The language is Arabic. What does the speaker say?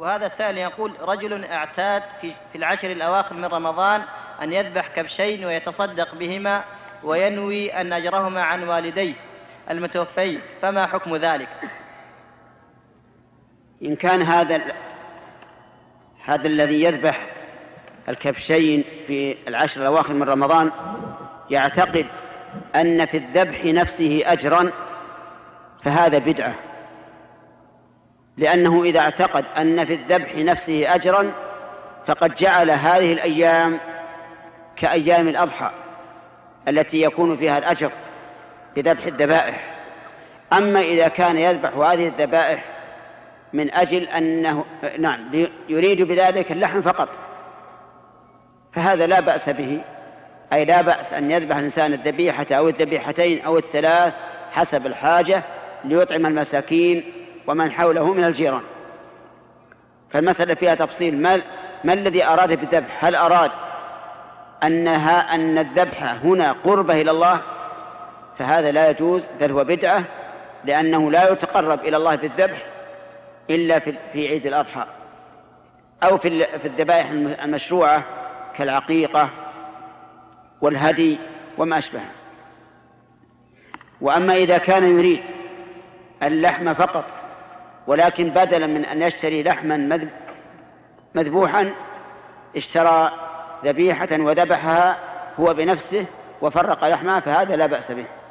وهذا السائل يقول: رجل اعتاد في العشر الأواخر من رمضان أن يذبح كبشين ويتصدق بهما وينوي أن أجرهما عن والديه المتوفين، فما حكم ذلك؟ إن كان هذا الذي يذبح الكبشين في العشر الأواخر من رمضان يعتقد أن في الذبح نفسه أجرا، فهذا بدعة، لأنه إذا اعتقد أن في الذبح نفسه أجرا فقد جعل هذه الأيام كأيام الأضحى التي يكون فيها الأجر بذبح الذبائح. أما إذا كان يذبح هذه الذبائح من أجل أنه يريد بذلك اللحم فقط، فهذا لا بأس به، أي لا بأس أن يذبح الإنسان الذبيحة أو الذبيحتين أو الثلاث حسب الحاجة ليطعم المساكين ومن حوله من الجيران. فالمسألة فيها تفصيل. ما الذي أراد بالذبح؟ هل أراد أن الذبح هنا قربة إلى الله؟ فهذا لا يجوز، بل هو بدعة، لأنه لا يتقرب إلى الله بالذبح إلا في عيد الأضحى أو في الذبائح المشروعة كالعقيقة والهدي وما أشبه. وأما إذا كان يريد اللحم فقط، ولكن بدلا من أن يشتري لحما مذبوحا اشترى ذبيحة وذبحها هو بنفسه وفرق لحمها، فهذا لا بأس به.